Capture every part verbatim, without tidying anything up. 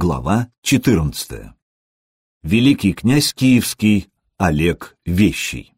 Глава четырнадцатая. Великий князь Киевский Олег Вещий.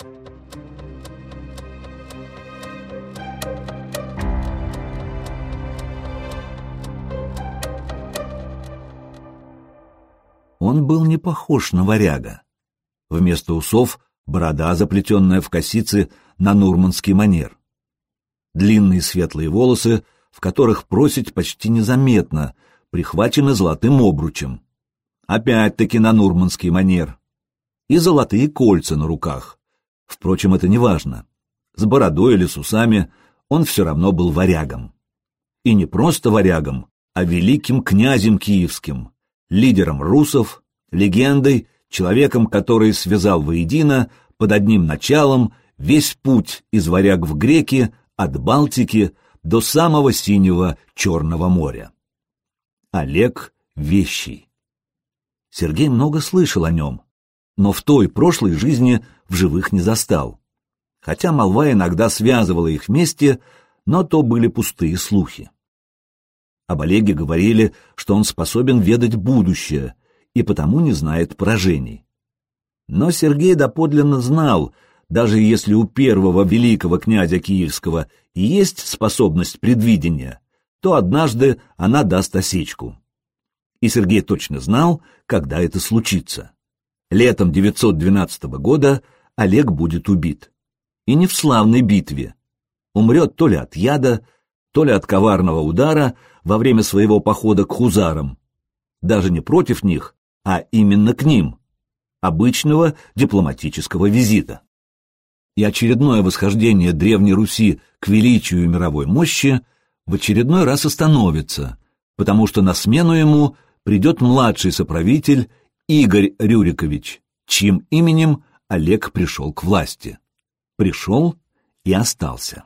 Он был не похож на варяга. Вместо усов борода, заплетенная в косицы на нурманский манер. Длинные светлые волосы, в которых просить почти незаметно, прихвачены золотым обручем. Опять-таки на нурманский манер. И золотые кольца на руках. Впрочем, это не важно. С бородой или с усами он все равно был варягом. И не просто варягом, а великим князем киевским, лидером русов, легендой, человеком, который связал воедино под одним началом весь путь из варяг в греки, от Балтики до самого синего Черного моря. Олег Вещий. Сергей много слышал о нем, но в той прошлой жизни в живых не застал. Хотя молва иногда связывала их вместе, но то были пустые слухи. Об Олеге говорили, что он способен ведать будущее и потому не знает поражений. Но Сергей доподлинно знал, даже если у первого великого князя Киевского и есть способность предвидения, то однажды она даст осечку. И Сергей точно знал, когда это случится. Летом девятьсот двенадцатого года Олег будет убит. И не в славной битве. Умрет то ли от яда, то ли от коварного удара во время своего похода к хузарам. Даже не против них, а именно к ним. Обычного дипломатического визита. И очередное восхождение Древней Руси к величию и мировой мощи в очередной раз остановится, потому что на смену ему придет младший соправитель Игорь Рюрикович, чьим именем Олег пришел к власти. Пришел и остался.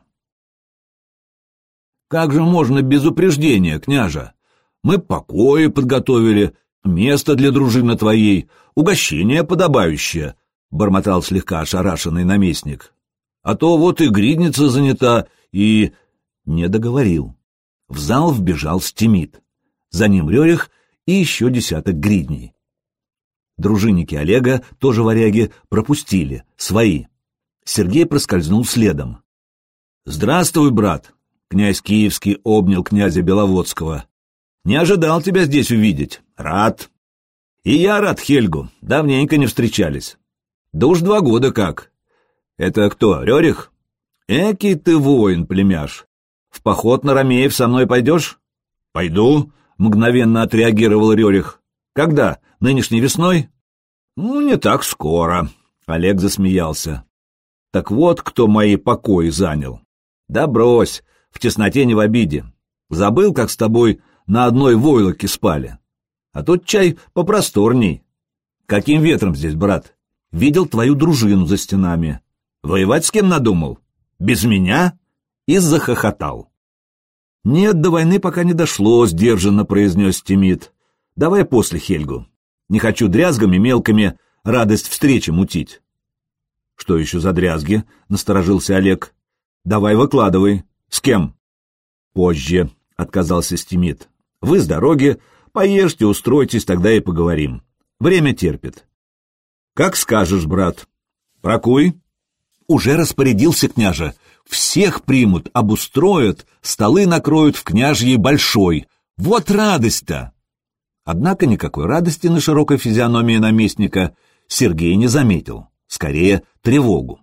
«Как же можно без упреждения, княжа? Мы покои подготовили, место для дружины твоей, угощение подобающее», — бормотал слегка ошарашенный наместник. «А то вот и гридница занята, и...» Не договорил. В зал вбежал Стимит. За ним Рерих и еще десяток гридней. Дружинники Олега, тоже варяги, пропустили, свои. Сергей проскользнул следом. «Здравствуй, брат!» — князь Киевский обнял князя Беловодского. «Не ожидал тебя здесь увидеть. Рад!» «И я рад, Хельгу. Давненько не встречались. Да уж два года как. Это кто, Рерих? Экий ты воин, племяш. В поход на ромеев со мной пойдешь?» «Пойду», — мгновенно отреагировал Рерих. «Когда? Нынешней весной?» «Ну, не так скоро», — Олег засмеялся. «Так вот, кто мои покои занял. Да брось, в тесноте не в обиде. Забыл, как с тобой на одной войлоке спали. А тут чай попросторней. Каким ветром здесь, брат? Видел твою дружину за стенами. Воевать с кем надумал? Без меня?» И захохотал. «Нет, до войны пока не дошло», — сдержанно произнес Стимит. «Давай после, Хельгу. Не хочу дрязгами мелкими радость встречи мутить». «Что еще за дрязги?» — насторожился Олег. «Давай выкладывай. С кем?» «Позже», — отказался Стимит. «Вы с дороги, поешьте, устройтесь, тогда и поговорим. Время терпит». «Как скажешь, брат. Прокуй». «Уже распорядился, княже. Всех примут, обустроят, столы накроют в княжьей большой. Вот радость-то!» Однако никакой радости на широкой физиономии наместника Сергей не заметил, скорее тревогу.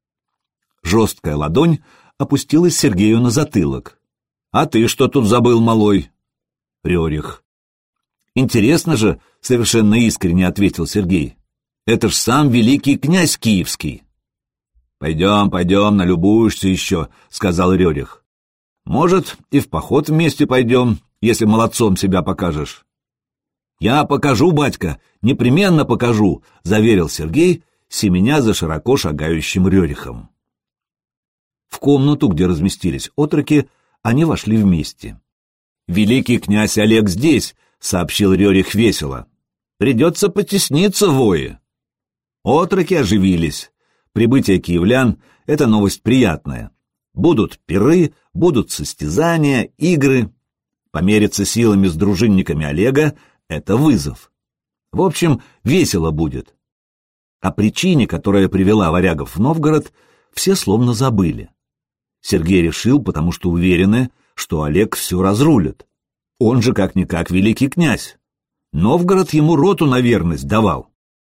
Жесткая ладонь опустилась Сергею на затылок. «А ты что тут забыл, малой?» Рерих. «Интересно же», — совершенно искренне ответил Сергей. «Это ж сам великий князь Киевский». «Пойдем, пойдем, налюбуешься еще», — сказал Рерих. «Может, и в поход вместе пойдем, если молодцом себя покажешь». «Я покажу, батька, непременно покажу», — заверил Сергей, семеня за широко шагающим Рерихом. В комнату, где разместились отроки, они вошли вместе. «Великий князь Олег здесь», — сообщил Рерих весело. «Придется потесниться, вои». Отроки оживились. Прибытие киевлян — это новость приятная. Будут пиры, будут состязания, игры. Помериться силами с дружинниками Олега — это вызов. В общем, весело будет. О причине, которая привела варягов в Новгород, все словно забыли. Сергей решил, потому что уверены, что Олег все разрулит. Он же как-никак великий князь. Новгород ему роту на верность давал.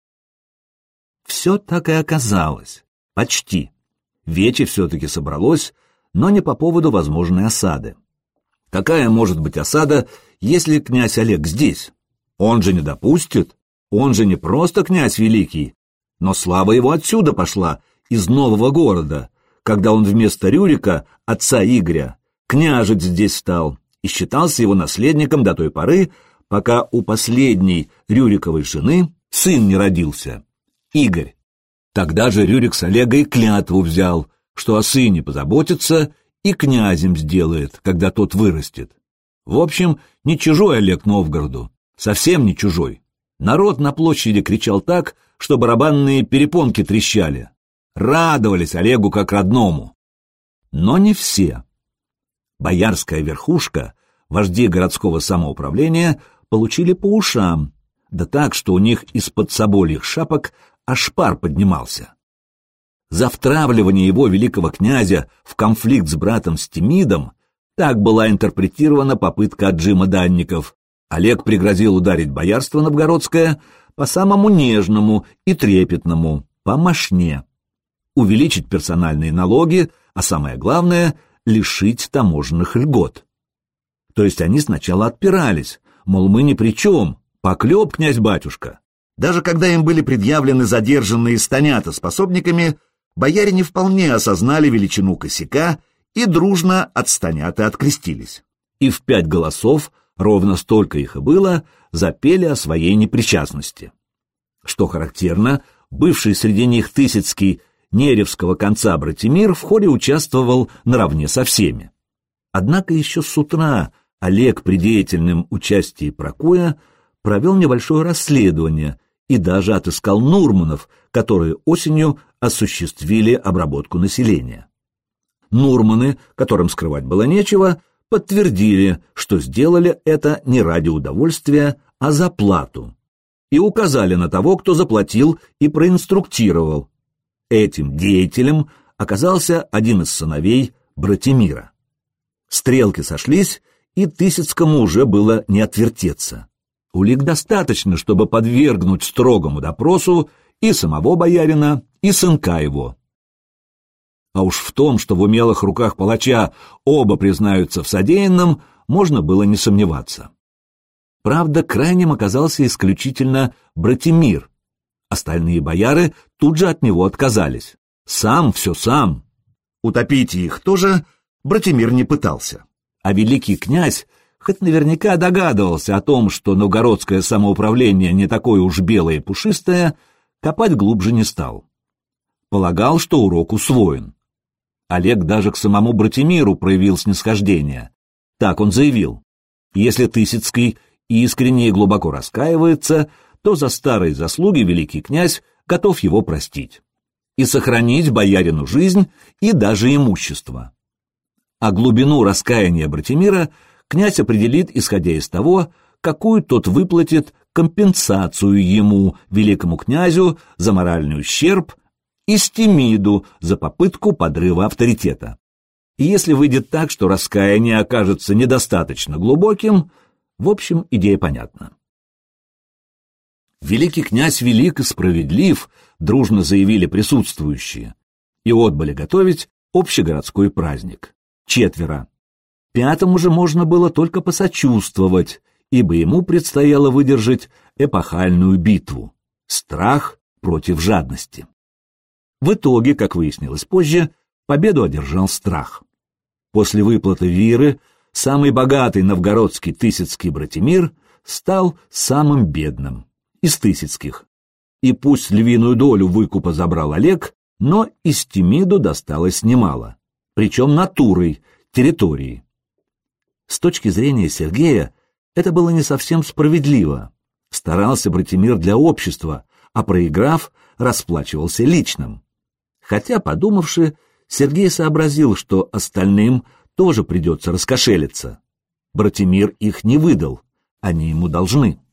Все так и оказалось. Почти. Вече все-таки собралось, но не по поводу возможной осады. Какая может быть осада, если князь Олег здесь? Он же не допустит. Он же не просто князь великий, но слава его отсюда пошла, из нового города, когда он вместо Рюрика, отца Игоря, княжить здесь стал и считался его наследником до той поры, пока у последней Рюриковой жены сын не родился, Игорь. Тогда же Рюрик с Олегой клятву взял, что о сыне позаботится и князем сделает, когда тот вырастет. В общем, не чужой Олег Новгороду, совсем не чужой. Народ на площади кричал так, что барабанные перепонки трещали. Радовались Олегу как родному. Но не все. Боярская верхушка, вожди городского самоуправления, получили по ушам, да так, что у них из-под собольих шапок аж пар поднимался. За втравливание его великого князя в конфликт с братом Стемидом так была интерпретирована попытка отжима данников. Олег пригрозил ударить боярство новгородское по самому нежному и трепетному, по мошне, увеличить персональные налоги, а самое главное — лишить таможенных льгот. То есть они сначала отпирались, мол, мы ни при чем, поклеп, князь-батюшка. Даже когда им были предъявлены задержанные станята с пособниками, бояре не вполне осознали величину косяка и дружно от станята открестились. И в пять голосов, ровно столько их и было, запели о своей непричастности. Что характерно, бывший среди них Тысяцкий Неревского конца Братимир в хоре участвовал наравне со всеми. Однако еще с утра Олег при деятельном участии Прокуя провел небольшое расследование и даже отыскал Нурманов, которые осенью осуществили обработку населения. Нурманы, которым скрывать было нечего, подтвердили, что сделали это не ради удовольствия, а за плату, и указали на того, кто заплатил и проинструктировал. Этим деятелем оказался один из сыновей Братимира. Стрелки сошлись, и Тысяцкому уже было не отвертеться. Улик достаточно, чтобы подвергнуть строгому допросу и самого боярина, и сынка его. А уж в том, что в умелых руках палача оба признаются в содеянном, можно было не сомневаться. Правда, крайним оказался исключительно Братимир. Остальные бояры тут же от него отказались. Сам все сам. Утопить их тоже Братимир не пытался. А великий князь, хоть наверняка догадывался о том, что новгородское самоуправление не такое уж белое и пушистое, копать глубже не стал. Полагал, что урок усвоен. Олег даже к самому Братимиру проявил снисхождение. Так он заявил: если Тысяцкий искренне и глубоко раскаивается, то за старые заслуги великий князь готов его простить и сохранить боярину жизнь и даже имущество. А глубину раскаяния Братимира князь определит, исходя из того, какую тот выплатит компенсацию ему, великому князю, за моральный ущерб и Стемиду за попытку подрыва авторитета. И если выйдет так, что раскаяние окажется недостаточно глубоким, в общем, идея понятна. Великий князь велик и справедлив, дружно заявили присутствующие, и отбыли готовить общегородской праздник. Четверо. Пятому же можно было только посочувствовать, ибо ему предстояло выдержать эпохальную битву — страх против жадности. В итоге, как выяснилось позже, победу одержал страх. После выплаты виры самый богатый новгородский Тысяцкий Братимир стал самым бедным из Тысяцких. И пусть львиную долю выкупа забрал Олег, но и Стемиду досталось немало, причем натурой, территорией. С точки зрения Сергея, это было не совсем справедливо. Старался Братимир для общества, а проиграв, расплачивался личным. Хотя, подумавши, Сергей сообразил, что остальным тоже придется раскошелиться. Братимир их не выдал, они ему должны.